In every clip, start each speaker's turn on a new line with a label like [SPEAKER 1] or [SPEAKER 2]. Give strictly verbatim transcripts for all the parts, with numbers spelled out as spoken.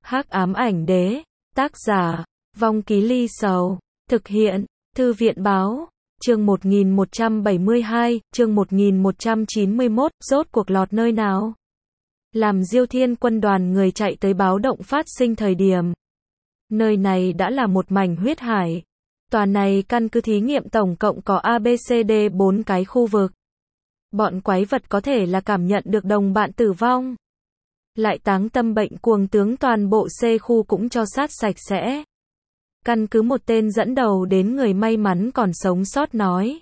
[SPEAKER 1] Hắc ám ảnh đế, tác giả, Vong Ký Ly Sầu, thực hiện, Thư viện báo, chương một nghìn một trăm bảy mươi hai, chương một nghìn một trăm chín mươi mốt, rốt cuộc lọt nơi nào? Làm Diêu Thiên quân đoàn người chạy tới báo động phát sinh thời điểm. Nơi này đã là một mảnh huyết hải. Tòa này căn cứ thí nghiệm tổng cộng có A B C D bốn cái khu vực. Bọn quái vật có thể là cảm nhận được đồng bạn tử vong. Lại táng tâm bệnh cuồng tướng toàn bộ C khu cũng cho sát sạch sẽ. Căn cứ một tên dẫn đầu đến người may mắn còn sống sót nói.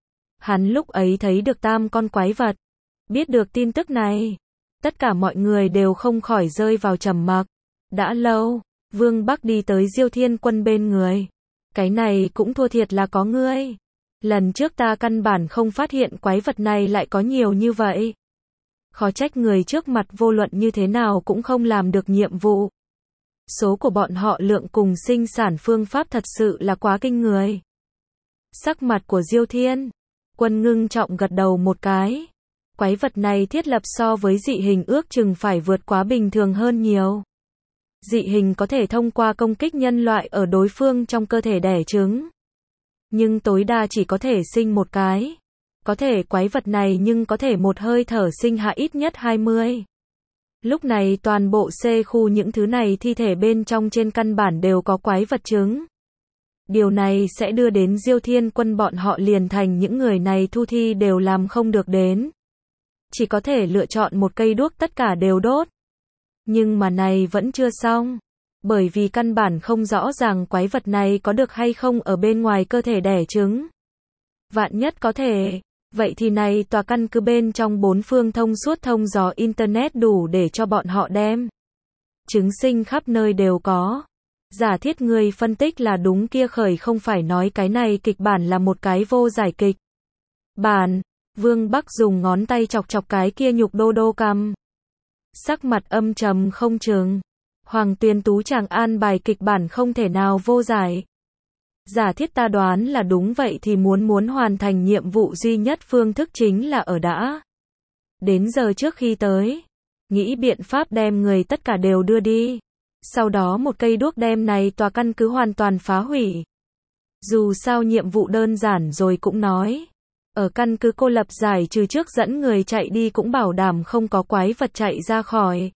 [SPEAKER 1] Hắn lúc ấy thấy được tam con quái vật. Biết được tin tức này. Tất cả mọi người đều không khỏi rơi vào trầm mặc. Đã lâu, Vương Bắc đi tới Diêu Thiên quân bên người. Cái này cũng thua thiệt là có ngươi. Lần trước ta căn bản không phát hiện quái vật này lại có nhiều như vậy. Khó trách người trước mặt vô luận như thế nào cũng không làm được nhiệm vụ. Số của bọn họ lượng cùng sinh sản phương pháp thật sự là quá kinh người. Sắc mặt của Diêu Thiên quân ngưng trọng gật đầu một cái. Quái vật này thiết lập so với dị hình ước chừng phải vượt quá bình thường hơn nhiều. Dị hình có thể thông qua công kích nhân loại ở đối phương trong cơ thể đẻ trứng. Nhưng tối đa chỉ có thể sinh một cái. Có thể quái vật này nhưng có thể một hơi thở sinh hạ ít nhất hai mươi. Lúc này toàn bộ C khu những thứ này thi thể bên trong trên căn bản đều có quái vật trứng. Điều này sẽ đưa đến Diêu Thiên quân bọn họ liền thành những người này thu thi đều làm không được đến. Chỉ có thể lựa chọn một cây đuốc tất cả đều đốt. Nhưng mà này vẫn chưa xong. Bởi vì căn bản không rõ ràng quái vật này có được hay không ở bên ngoài cơ thể đẻ trứng. Vạn nhất có thể. Vậy thì này tòa căn cứ bên trong bốn phương thông suốt thông gió Internet đủ để cho bọn họ đem. Trứng sinh khắp nơi đều có. Giả thiết người phân tích là đúng kia khởi không phải nói cái này kịch bản là một cái vô giải kịch. Bản, Vương Bắc dùng ngón tay chọc chọc cái kia nhục đô đô cằm. Sắc mặt âm trầm không chừng. Hoàng Tuyền Tú chàng an bài kịch bản không thể nào vô giải. Giả thiết ta đoán là đúng vậy thì muốn muốn hoàn thành nhiệm vụ duy nhất phương thức chính là ở đã. Đến giờ trước khi tới. Nghĩ biện pháp đem người tất cả đều đưa đi. Sau đó một cây đuốc đem này tòa căn cứ hoàn toàn phá hủy. Dù sao nhiệm vụ đơn giản rồi cũng nói. Ở căn cứ cô lập giải trừ trước dẫn người chạy đi cũng bảo đảm không có quái vật chạy ra khỏi.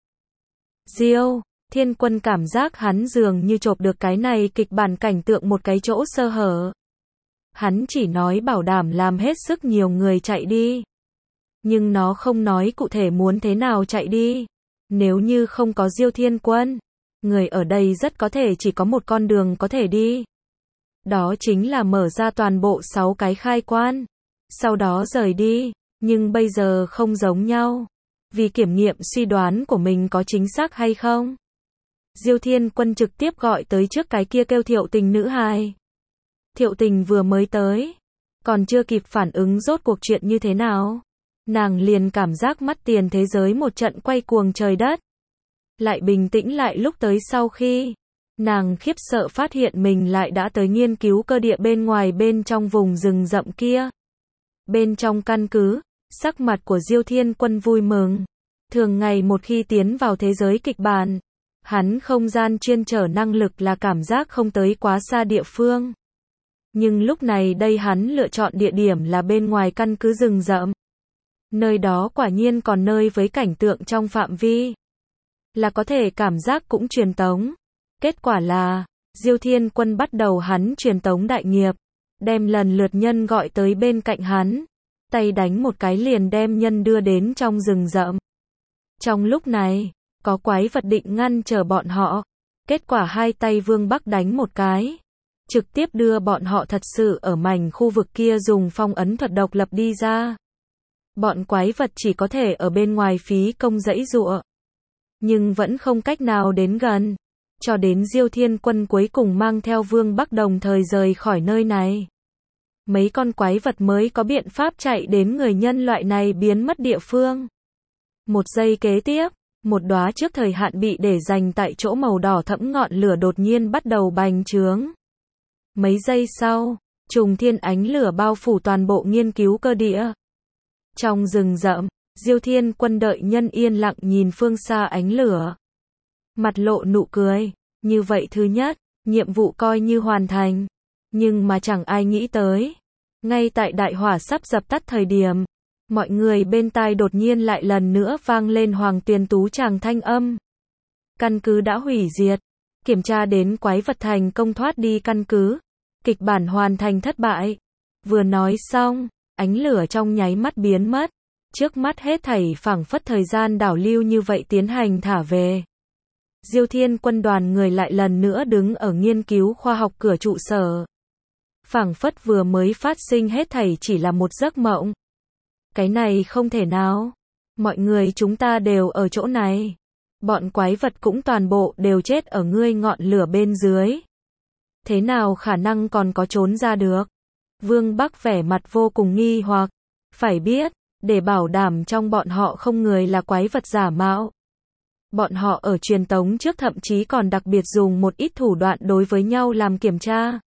[SPEAKER 1] Diêu Thiên quân cảm giác hắn dường như chộp được cái này kịch bản cảnh tượng một cái chỗ sơ hở. Hắn chỉ nói bảo đảm làm hết sức nhiều người chạy đi. Nhưng nó không nói cụ thể muốn thế nào chạy đi. Nếu như không có Diêu Thiên quân, người ở đây rất có thể chỉ có một con đường có thể đi. Đó chính là mở ra toàn bộ sáu cái khai quan. Sau đó rời đi. Nhưng bây giờ không giống nhau. Vì kiểm nghiệm suy đoán của mình có chính xác hay không. Diêu Thiên quân trực tiếp gọi tới trước cái kia kêu Thiệu Tình nữ hài. Thiệu Tình vừa mới tới. Còn chưa kịp phản ứng rốt cuộc chuyện như thế nào. Nàng liền cảm giác mắt tiền thế giới một trận quay cuồng trời đất. Lại bình tĩnh lại lúc tới sau khi. Nàng khiếp sợ phát hiện mình lại đã tới nghiên cứu cơ địa bên ngoài bên trong vùng rừng rậm kia. Bên trong căn cứ, sắc mặt của Diêu Thiên quân vui mừng. Thường ngày một khi tiến vào thế giới kịch bản. Hắn không gian chuyên trở năng lực là cảm giác không tới quá xa địa phương. Nhưng lúc này đây hắn lựa chọn địa điểm là bên ngoài căn cứ rừng rậm. Nơi đó quả nhiên còn nơi với cảnh tượng trong phạm vi. Là có thể cảm giác cũng truyền tống. Kết quả là, Diêu Thiên quân bắt đầu hắn truyền tống đại nghiệp. Đem lần lượt nhân gọi tới bên cạnh hắn. Tay đánh một cái liền đem nhân đưa đến trong rừng rậm. Trong lúc này, có quái vật định ngăn chờ bọn họ. Kết quả hai tay Vương Bắc đánh một cái. Trực tiếp đưa bọn họ thật sự ở mảnh khu vực kia dùng phong ấn thuật độc lập đi ra. Bọn quái vật chỉ có thể ở bên ngoài phí công dãy giụa. Nhưng vẫn không cách nào đến gần. Cho đến Diêu Thiên quân cuối cùng mang theo Vương Bắc đồng thời rời khỏi nơi này. Mấy con quái vật mới có biện pháp chạy đến người nhân loại này biến mất địa phương. Một giây kế tiếp. Một đóa trước thời hạn bị để dành tại chỗ màu đỏ thẫm ngọn lửa đột nhiên bắt đầu bành trướng. Mấy giây sau, trùng thiên ánh lửa bao phủ toàn bộ nghiên cứu cơ địa. Trong rừng rậm, Diêu Thiên quân đợi nhân yên lặng nhìn phương xa ánh lửa. mặt lộ nụ cười. Như vậy thứ nhất, nhiệm vụ coi như hoàn thành. Nhưng mà chẳng ai nghĩ tới. Ngay tại đại hỏa sắp dập tắt thời điểm, mọi người bên tai đột nhiên lại lần nữa vang lên Hoàng Tuyền Tú chàng thanh âm. Căn cứ đã hủy diệt. Kiểm tra đến quái vật thành công thoát đi căn cứ. Kịch bản hoàn thành thất bại. Vừa nói xong, ánh lửa trong nháy mắt biến mất. Trước mắt hết thảy phảng phất thời gian đảo lưu như vậy tiến hành thả về. Diêu Thiên Quân đoàn người lại lần nữa đứng ở nghiên cứu khoa học cửa trụ sở. Phảng phất vừa mới phát sinh hết thảy chỉ là một giấc mộng. Cái này không thể nào. Mọi người chúng ta đều ở chỗ này. Bọn quái vật cũng toàn bộ đều chết ở ngươi ngọn lửa bên dưới. Thế nào khả năng còn có trốn ra được? Vương Bắc vẻ mặt vô cùng nghi hoặc. Phải biết, để bảo đảm trong bọn họ không người là quái vật giả mạo. Bọn họ ở truyền tống trước thậm chí còn đặc biệt dùng một ít thủ đoạn đối với nhau làm kiểm tra.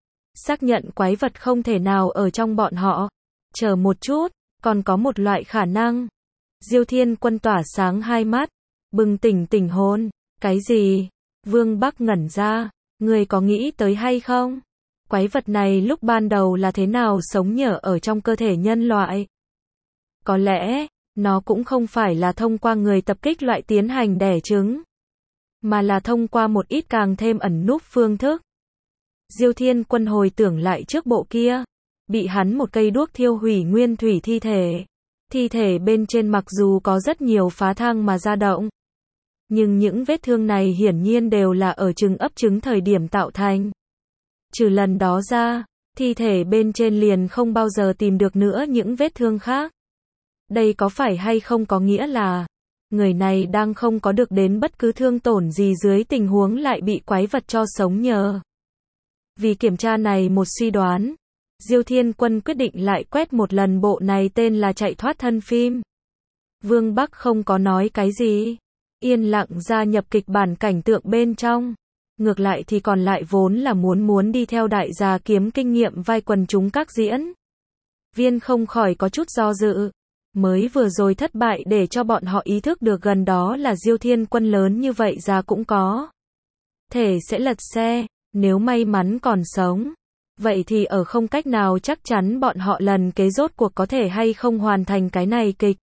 [SPEAKER 1] Xác nhận quái vật không thể nào ở trong bọn họ. Chờ một chút, còn có một loại khả năng. Diêu Thiên Quân tỏa sáng hai mắt, bừng tỉnh tỉnh hồn. Cái gì? Vương Bắc ngẩn ra. Người có nghĩ tới hay không? Quái vật này lúc ban đầu là thế nào sống nhờ ở trong cơ thể nhân loại? Có lẽ, nó cũng không phải là thông qua người tập kích loại tiến hành đẻ trứng, mà là thông qua một ít càng thêm ẩn núp phương thức. Diêu Thiên Quân hồi tưởng lại trước bộ kia, bị hắn một cây đuốc thiêu hủy nguyên thủy thi thể. Thi thể bên trên mặc dù có rất nhiều phá thang mà ra động, nhưng những vết thương này hiển nhiên đều là ở trứng ấp trứng thời điểm tạo thành. Trừ lần đó ra, thi thể bên trên liền không bao giờ tìm được nữa những vết thương khác. Đây có phải hay không có nghĩa là người này đang không có được đến bất cứ thương tổn gì dưới tình huống lại bị quái vật cho sống nhờ. Vì kiểm tra này một suy đoán, Diêu Thiên Quân quyết định lại quét một lần bộ này tên là chạy thoát thân phim. Vương Bắc không có nói cái gì, yên lặng gia nhập kịch bản cảnh tượng bên trong. Ngược lại thì còn lại vốn là muốn muốn đi theo đại gia kiếm kinh nghiệm vai quần chúng các diễn viên không khỏi có chút do dự. Mới vừa rồi thất bại để cho bọn họ ý thức được gần đó là Diêu Thiên Quân lớn như vậy ra cũng có thể sẽ lật xe, nếu may mắn còn sống. Vậy thì ở không cách nào chắc chắn bọn họ lần kế rốt cuộc có thể hay không hoàn thành cái này kịch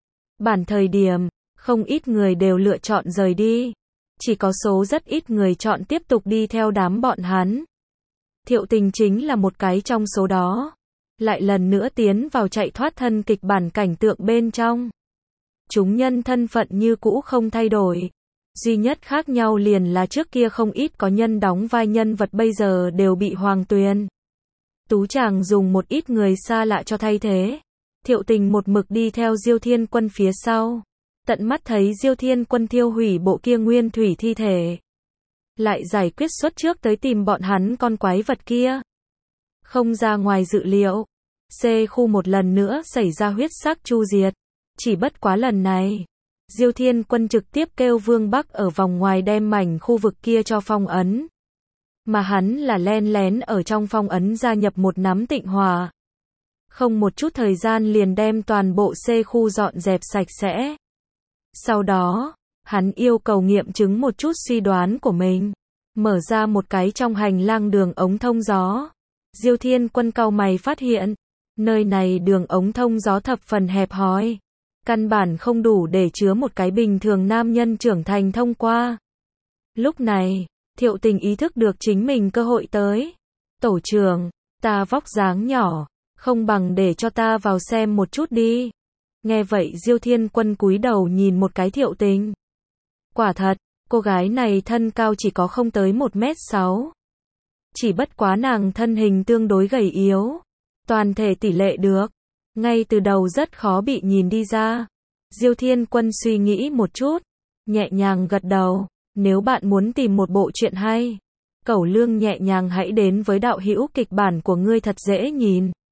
[SPEAKER 1] bản thời điểm, không ít người đều lựa chọn rời đi. Chỉ có số rất ít người chọn tiếp tục đi theo đám bọn hắn. Thiệu Tình chính là một cái trong số đó. Lại lần nữa tiến vào chạy thoát thân kịch bản cảnh tượng bên trong. Chúng nhân thân phận như cũ không thay đổi. Duy nhất khác nhau liền là trước kia không ít có nhân đóng vai nhân vật bây giờ đều bị Hoàng Tuyền Tú chàng dùng một ít người xa lạ cho thay thế. Thiệu Tình một mực đi theo Diêu Thiên Quân phía sau. Tận mắt thấy Diêu Thiên Quân thiêu hủy bộ kia nguyên thủy thi thể. Lại giải quyết xuất trước tới tìm bọn hắn con quái vật kia. Không ra ngoài dự liệu. C khu một lần nữa xảy ra huyết sắc chu diệt. Chỉ bất quá lần này, Diêu Thiên Quân trực tiếp kêu Vương Bắc ở vòng ngoài đem mảnh khu vực kia cho phong ấn. Mà hắn là len lén ở trong phong ấn gia nhập một nắm tịnh hòa. Không một chút thời gian liền đem toàn bộ C khu dọn dẹp sạch sẽ. Sau đó, hắn yêu cầu nghiệm chứng một chút suy đoán của mình. Mở ra một cái trong hành lang đường ống thông gió. Diêu Thiên Quân cau mày phát hiện, nơi này đường ống thông gió thập phần hẹp hòi. Căn bản không đủ để chứa một cái bình thường nam nhân trưởng thành thông qua. Lúc này, Thiệu Tình ý thức được chính mình cơ hội tới. Tổ trưởng, ta vóc dáng nhỏ, không bằng để cho ta vào xem một chút đi. Nghe vậy Diêu Thiên Quân cúi đầu nhìn một cái Thiệu Tình. Quả thật, cô gái này thân cao chỉ có không tới một mét sáu. Chỉ bất quá nàng thân hình tương đối gầy yếu. Toàn thể tỷ lệ được. Ngay từ đầu rất khó bị nhìn đi ra. Diêu Thiên Quân suy nghĩ một chút. Nhẹ nhàng gật đầu. Nếu bạn muốn tìm một bộ truyện hay, Cẩu Lương nhẹ nhàng hãy đến với đạo hữu kịch bản của ngươi thật dễ nhìn.